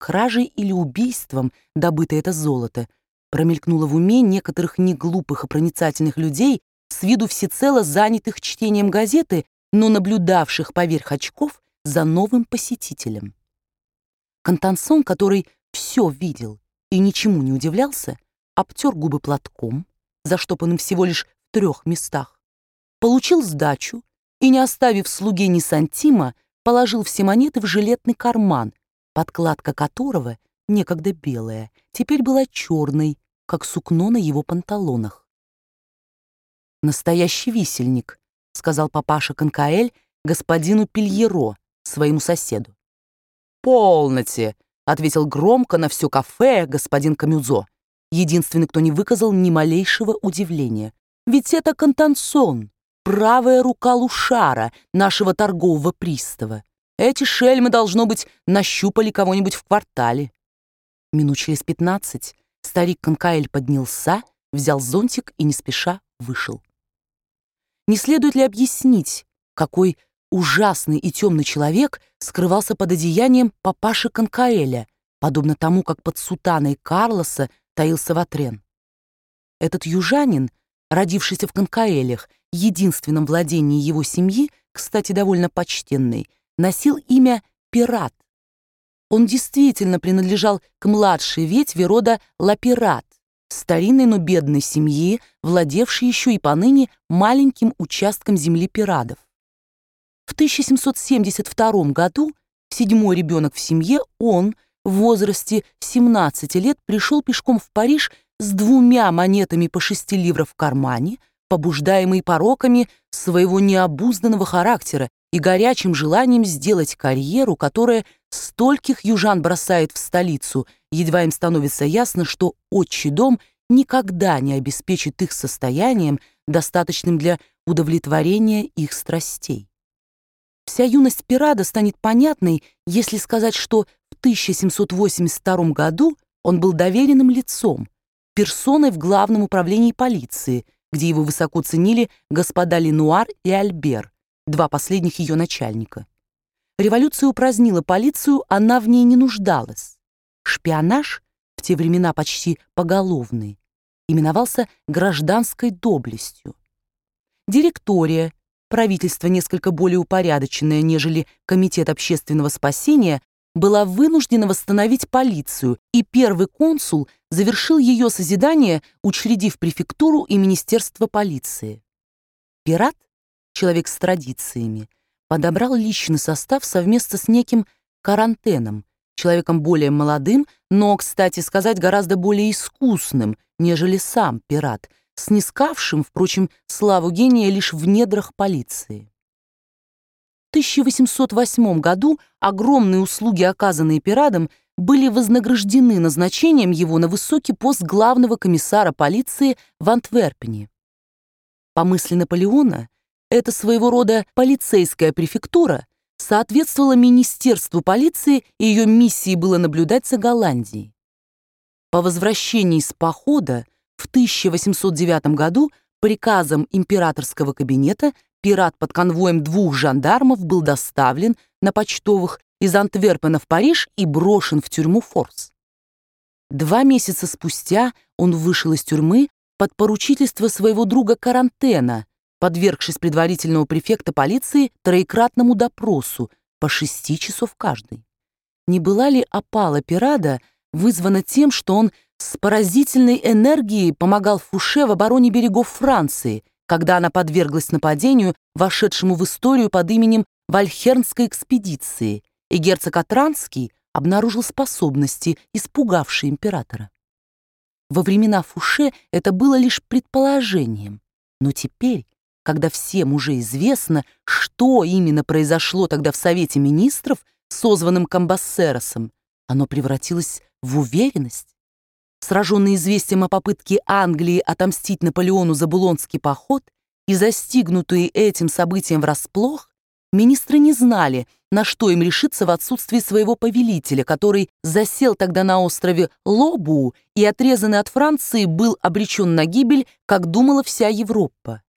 кражей или убийством добыто это золото, промелькнуло в уме некоторых неглупых и проницательных людей, с виду всецело занятых чтением газеты, но наблюдавших поверх очков за новым посетителем. Контансон, который все видел и ничему не удивлялся, обтер губы платком, заштопанным всего лишь в 3 местах, получил сдачу и, не оставив слуге ни сантима, положил все монеты в жилетный карман, подкладка которого, некогда белая, теперь была черной, как сукно на его панталонах. «Настоящий висельник», — сказал папаша Конкаэль господину Пильеро, своему соседу. «Полноте», — ответил громко на все кафе господин Камюзо, единственный, кто не выказал ни малейшего удивления. «Ведь это Контансон, правая рука Лушара, нашего торгового пристава. Эти шельмы, должно быть, нащупали кого-нибудь в квартале». Минут через 15 старик Конкаэль поднялся, взял зонтик и не спеша вышел. Не следует ли объяснить, какой ужасный и темный человек скрывался под одеянием папаши Конкаэля, подобно тому, как под сутаной Карлоса таился Ватрен? Этот южанин, родившийся в Конкаэлях, единственном владении его семьи, кстати, довольно почтенный, носил имя Пират. Он действительно принадлежал к младшей ветви рода Лапират, старинной, но бедной семьи, владевшей еще и поныне маленьким участком земли пирадов. В 1772 году, 7-й ребенок в семье, он в возрасте 17 лет пришел пешком в Париж с 2 монетами по 6 ливров в кармане, побуждаемый пороками своего необузданного характера и горячим желанием сделать карьеру, которая стольких южан бросает в столицу, едва им становится ясно, что отчий дом никогда не обеспечит их состоянием, достаточным для удовлетворения их страстей. Вся юность Пирада станет понятной, если сказать, что в 1782 году он был доверенным лицом, персоной в главном управлении полиции, где его высоко ценили господа Ленуар и Альбер, 2 последних ее начальника. Революция упразднила полицию, она в ней не нуждалась. Шпионаж, в те времена почти поголовный, именовался гражданской доблестью. Директория, правительство несколько более упорядоченное, нежели Комитет общественного спасения, была вынуждена восстановить полицию, и первый консул завершил ее созидание, учредив префектуру и министерство полиции. Пират, человек с традициями, подобрал личный состав совместно с неким Карантеном, человеком более молодым, но, кстати сказать, гораздо более искусным, нежели сам Пират, снискавшим, впрочем, славу гения лишь в недрах полиции. В 1808 году огромные услуги, оказанные Пирадом, были вознаграждены назначением его на высокий пост главного комиссара полиции в Антверпене. По мысли Наполеона, эта своего рода полицейская префектура соответствовала Министерству полиции, и ее миссией было наблюдать за Голландией. По возвращении с похода в 1809 году приказом императорского кабинета Пират под конвоем 2 жандармов был доставлен на почтовых из Антверпена в Париж и брошен в тюрьму Форс. 2 месяца спустя он вышел из тюрьмы под поручительство своего друга Карантена, подвергшись предварительного префекта полиции троекратному допросу по 6 часов каждый. Не была ли опала Пирада вызвана тем, что он с поразительной энергией помогал Фуше в обороне берегов Франции, когда она подверглась нападению, вошедшему в историю под именем Вальхернской экспедиции, и герцог Атранский обнаружил способности, испугавшие императора. Во времена Фуше это было лишь предположением, но теперь, когда всем уже известно, что именно произошло тогда в Совете министров, созванном Камбассеросом, оно превратилось в уверенность. Сраженный известием о попытке Англии отомстить Наполеону за Булонский поход и застигнутые этим событием врасплох, министры не знали, на что им решиться в отсутствии своего повелителя, который засел тогда на острове Лобу и, отрезанный от Франции, был обречен на гибель, как думала вся Европа.